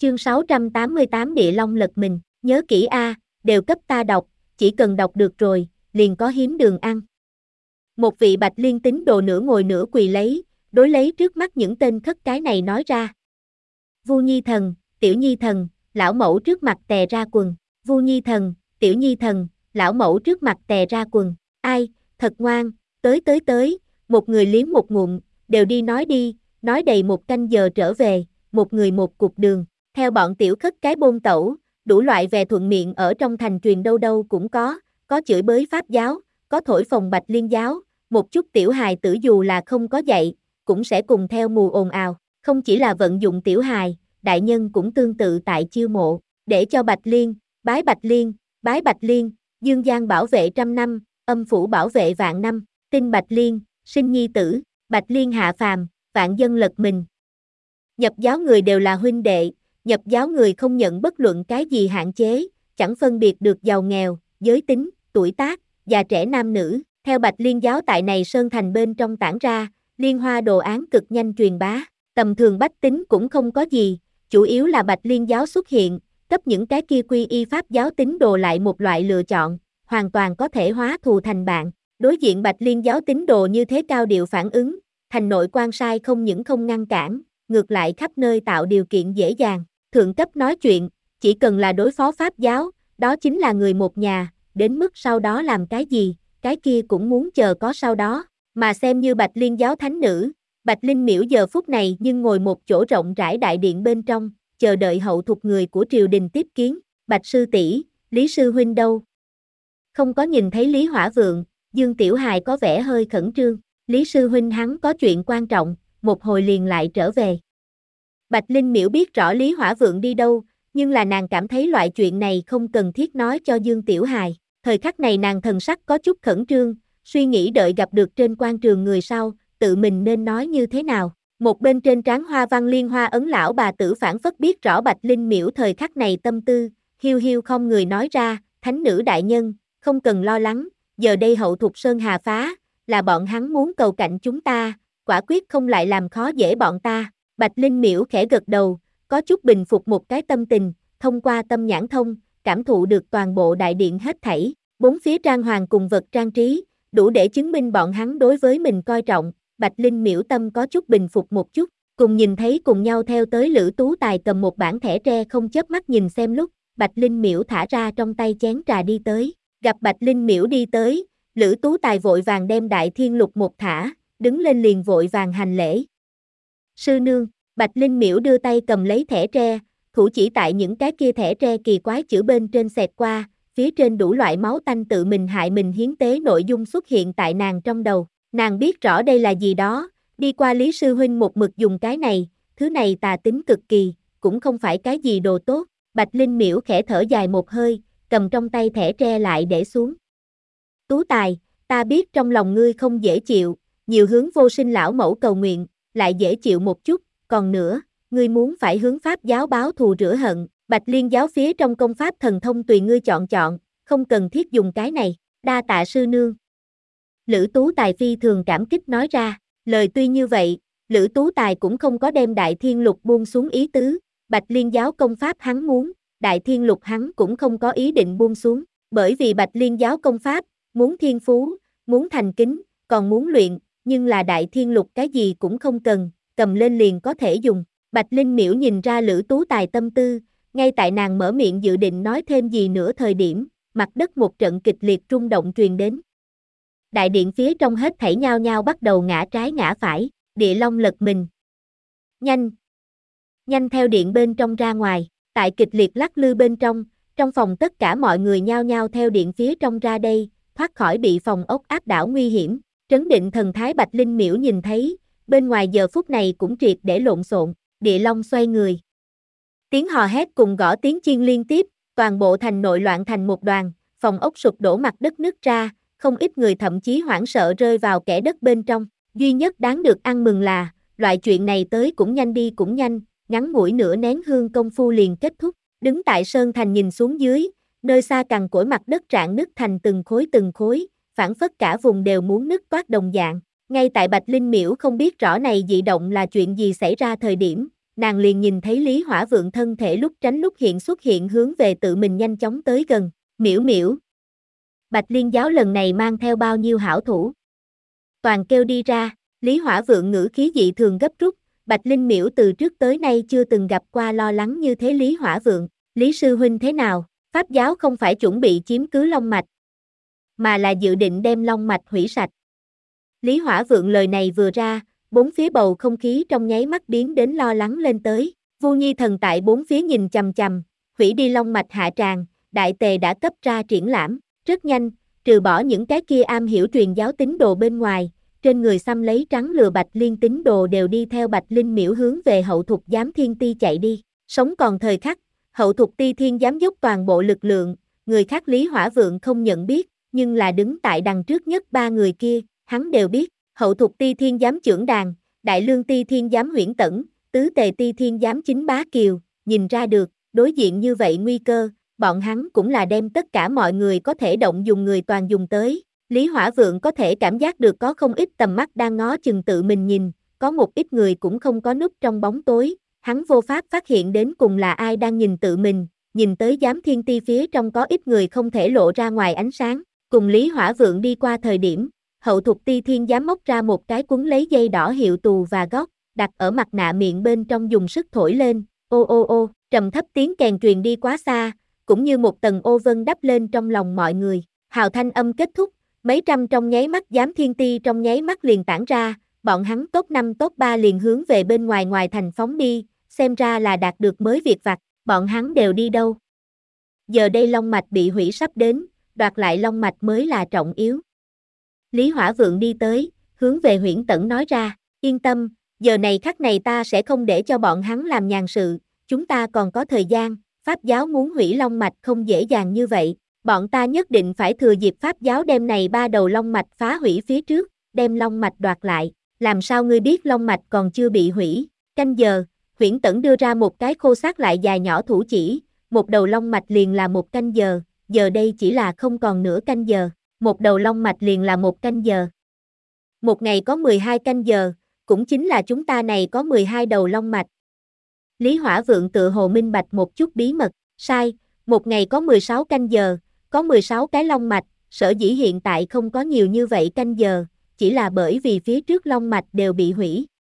Chương 688 Địa Long lật mình, nhớ kỹ a, đều cấp ta đọc, chỉ cần đọc được rồi, liền có hiếm đường ăn. Một vị Bạch Liên tín đồ nửa ngồi nửa quỳ đối lấy trước mắt những tên khất cái này nói ra. Vu Nhi Thần, Tiểu Nhi Thần, lão mẫu trước mặt tè ra quần. Vu Nhi Thần, Tiểu Nhi Thần, lão mẫu trước mặt tè ra quần. Ai, thật ngoan, tới, một người liếm một ngụm, đều đi, nói đầy một canh giờ trở về, một người một cục đường. Theo bọn tiểu khất cái bôn tẩu, đủ loại về thuận miệng ở trong thành truyền đâu đâu cũng có chửi bới Pháp giáo, có thổi phồng Bạch Liên giáo, một chút tiểu hài tử dù là không có dạy, cũng sẽ cùng theo mù ồn ào. Không chỉ là vận dụng tiểu hài, đại nhân cũng tương tự tại chiêu mộ, để cho Bạch Liên, bái Bạch Liên, dương gian bảo vệ 100 năm, âm phủ bảo vệ vạn năm, tin Bạch Liên, sinh nhi tử, Bạch Liên hạ phàm, vạn dân lật mình. Nhập giáo người đều là huynh đệ, nhập giáo người không nhận bất luận cái gì hạn chế, chẳng phân biệt được giàu nghèo, giới tính, tuổi tác, già trẻ nam nữ. Theo Bạch Liên giáo tại này Sơn Thành bên trong tản ra, liên hoa đồ án cực nhanh truyền bá, tầm thường bách tính cũng không có gì, chủ yếu là Bạch Liên giáo xuất hiện, cấp những cái kia quy y Pháp giáo tín đồ lại một loại lựa chọn, hoàn toàn có thể hóa thù thành bạn. Đối diện Bạch Liên giáo tín đồ như thế cao điệu phản ứng, thành nội quan sai không những không ngăn cản, ngược lại khắp nơi tạo điều kiện dễ dàng. Thượng cấp nói chuyện, chỉ cần là đối phó Pháp giáo, đó chính là người một nhà, đến mức sau đó làm cái gì, cái kia cũng muốn chờ có sau đó. Mà xem như Bạch Liên giáo thánh nữ, Bạch Linh Miễu giờ phút này nhưng ngồi một chỗ rộng rãi đại điện bên trong, chờ đợi hậu thục người của triều đình tiếp kiến. Bạch sư tỷ, Lý sư huynh đâu? Không có nhìn thấy Lý Hỏa Vượng, Dương Tiểu Hài có vẻ hơi khẩn trương. Lý sư huynh hắn có chuyện quan trọng, một hồi liền lại trở về. Bạch Linh Miễu biết rõ Lý Hỏa Vượng đi đâu, nhưng là nàng cảm thấy loại chuyện này không cần thiết nói cho Dương Tiểu Hài. Thời khắc này nàng thần sắc có chút khẩn trương, suy nghĩ đợi gặp được trên quan trường người sau, tự mình nên nói như thế nào. Một bên trên trán hoa văn liên hoa ấn lão bà tử phản phất biết rõ Bạch Linh Miễu thời khắc này tâm tư, hiu hiu không người nói ra, thánh nữ đại nhân, không cần lo lắng, giờ đây hậu thục Sơn Hà phá, là bọn hắn muốn cầu cạnh chúng ta, quả quyết không lại làm khó dễ bọn ta. Bạch Linh Miễu khẽ gật đầu, có chút bình phục một cái tâm tình, thông qua tâm nhãn thông, cảm thụ được toàn bộ đại điện hết thảy, bốn phía trang hoàng cùng vật trang trí, đủ để chứng minh bọn hắn đối với mình coi trọng. Bạch Linh Miễu tâm có chút bình phục một chút, cùng nhìn thấy cùng nhau theo tới Lữ Tú Tài cầm một bản thẻ tre không chớp mắt nhìn xem lúc, Bạch Linh Miễu thả ra trong tay chén trà đi tới, gặp Bạch Linh Miễu đi tới, Lữ Tú Tài vội vàng đem Đại Thiên Lục một thả, đứng lên liền vội vàng hành lễ. Sư nương, Bạch Linh Miễu đưa tay cầm lấy thẻ tre, thủ chỉ tại những cái kia thẻ tre kỳ quái chữ bên trên xẹt qua, phía trên đủ loại máu tanh tự mình hại mình hiến tế nội dung xuất hiện tại nàng trong đầu. Nàng biết rõ đây là gì đó, đi qua Lý sư huynh một mực dùng cái này, thứ này tà tính cực kỳ, cũng không phải cái gì đồ tốt. Bạch Linh Miễu khẽ thở dài một hơi, cầm trong tay thẻ tre lại để xuống. Tú Tài, ta biết trong lòng ngươi không dễ chịu, nhiều hướng vô sinh lão mẫu cầu nguyện, lại dễ chịu một chút, còn nữa, ngươi muốn phải hướng Pháp giáo báo thù rửa hận, Bạch Liên giáo phía trong công pháp thần thông tùy ngươi chọn, không cần thiết dùng cái này, đa tạ sư nương. Lữ Tú Tài phi thường cảm kích nói ra, lời tuy như vậy, Lữ Tú Tài cũng không có đem Đại Thiên Lục buông xuống ý tứ, Bạch Liên giáo công pháp hắn muốn, Đại Thiên Lục hắn cũng không có ý định buông xuống, bởi vì Bạch Liên giáo công pháp, muốn thiên phú, muốn thành kính, còn muốn luyện, nhưng là Đại Thiên Lục cái gì cũng không cần, cầm lên liền có thể dùng. Bạch Linh Miễu nhìn ra Lữ Tú Tài tâm tư, ngay tại nàng mở miệng dự định nói thêm gì nữa thời điểm, mặt đất một trận kịch liệt rung động truyền đến. Đại điện phía trong hết thảy nhao nhao bắt đầu ngã trái ngã phải, Địa Long lật mình. Nhanh theo điện bên trong ra ngoài, tại kịch liệt lắc lư bên trong phòng tất cả mọi người nhao nhao theo điện phía trong ra đây, thoát khỏi bị phòng ốc áp đảo nguy hiểm. Trấn định thần thái Bạch Linh Miễu nhìn thấy, bên ngoài giờ phút này cũng triệt để lộn xộn, Địa Long xoay người. Tiếng hò hét cùng gõ tiếng chiên liên tiếp, toàn bộ thành nội loạn thành một đoàn, phòng ốc sụp đổ mặt đất nứt ra, không ít người thậm chí hoảng sợ rơi vào kẽ đất bên trong. Duy nhất đáng được ăn mừng là, loại chuyện này tới cũng nhanh đi cũng nhanh, ngắn ngủi nửa nén hương công phu liền kết thúc. Đứng tại Sơn Thành nhìn xuống dưới, nơi xa cằn cỗi mặt đất rạn nứt thành từng khối, phảng phất cả vùng đều muốn nứt toát đồng dạng. Ngay tại Bạch Linh Miễu không biết rõ này dị động là chuyện gì xảy ra thời điểm, nàng liền nhìn thấy Lý Hỏa Vượng thân thể lúc tránh lúc hiện xuất hiện hướng về tự mình nhanh chóng tới gần. Miễu miễu. Bạch Liên giáo lần này mang theo bao nhiêu hảo thủ? Toàn kêu đi ra. Lý Hỏa Vượng ngữ khí dị thường gấp rút. Bạch Linh miễu từ trước tới nay chưa từng gặp qua lo lắng như thế. Lý Hỏa Vượng, Lý sư huynh thế nào? Pháp giáo không phải chuẩn bị chiếm cứ Long Mạch, mà là dự định đem Long Mạch hủy sạch. Lý Hỏa Vượng lời này vừa ra, bốn phía bầu không khí trong nháy mắt biến đến lo lắng lên tới. Vu Nhi thần tại bốn phía nhìn chằm chằm, hủy đi Long Mạch hạ tràng, đại tề đã cấp ra triển lãm, rất nhanh, trừ bỏ những cái kia am hiểu truyền giáo tín đồ bên ngoài, trên người xăm lấy trắng lừa Bạch Liên tín đồ đều đi theo Bạch Linh miễu hướng về Hậu Thục Giám Thiên Ti chạy đi. Sống còn thời khắc, Hậu Thục Ti Thiên Giám dốc toàn bộ lực lượng, người khác Lý Hỏa Vượng không nhận biết, nhưng là đứng tại đằng trước nhất ba người kia, hắn đều biết. Hậu Thục Ti Thiên Giám trưởng đàn, Đại Lương Ti Thiên Giám Huyễn Tẩn, Tứ Tề Ti Thiên Giám Chính Bá Kiều, nhìn ra được, đối diện như vậy nguy cơ, bọn hắn cũng là đem tất cả mọi người có thể động dùng người toàn dùng tới. Lý Hỏa Vượng có thể cảm giác được có không ít tầm mắt đang ngó chừng tự mình nhìn, có một ít người cũng không có núp trong bóng tối, hắn vô pháp phát hiện đến cùng là ai đang nhìn tự mình, nhìn tới Giám Thiên Ti phía trong có ít người không thể lộ ra ngoài ánh sáng, cùng Lý Hỏa Vượng đi qua thời điểm, Hậu Thục Ti Thiên Giám móc ra một cái quấn lấy dây đỏ hiệu tù và gót, đặt ở mặt nạ miệng bên trong dùng sức thổi lên, ô ô ô, trầm thấp tiếng kèn truyền đi quá xa, cũng như một tầng ô vân đắp lên trong lòng mọi người. Hào thanh âm kết thúc, mấy trăm trong nháy mắt Giám Thiên Ti trong nháy mắt liền tản ra, bọn hắn top 5 top 3 liền hướng về bên ngoài thành phóng đi, xem ra là đạt được mới việc vặt, bọn hắn đều đi đâu? Giờ đây Long Mạch bị hủy sắp đến, đoạt lại Long Mạch mới là trọng yếu. Lý Hỏa Vượng đi tới, hướng về Huyễn Tẩn nói ra, yên tâm, giờ này khắc này ta sẽ không để cho bọn hắn làm nhàn sự, chúng ta còn có thời gian, Pháp giáo muốn hủy Long Mạch không dễ dàng như vậy, bọn ta nhất định phải thừa dịp Pháp giáo đem này ba đầu Long Mạch phá hủy phía trước, đem Long Mạch đoạt lại, làm sao ngươi biết Long Mạch còn chưa bị hủy? Canh giờ, Huyễn Tẩn đưa ra một cái khô xác lại dài nhỏ thủ chỉ, một đầu Long Mạch liền là một canh giờ, giờ đây chỉ là không còn nửa canh giờ, một đầu Long Mạch liền là một canh giờ. Một ngày có 12 canh giờ, cũng chính là chúng ta này có 12 đầu Long Mạch. Lý Hỏa Vượng tự hồ minh bạch một chút bí mật, sai, một ngày có 16 canh giờ, có 16 cái Long Mạch, sở dĩ hiện tại không có nhiều như vậy canh giờ, chỉ là bởi vì phía trước Long Mạch đều bị hủy,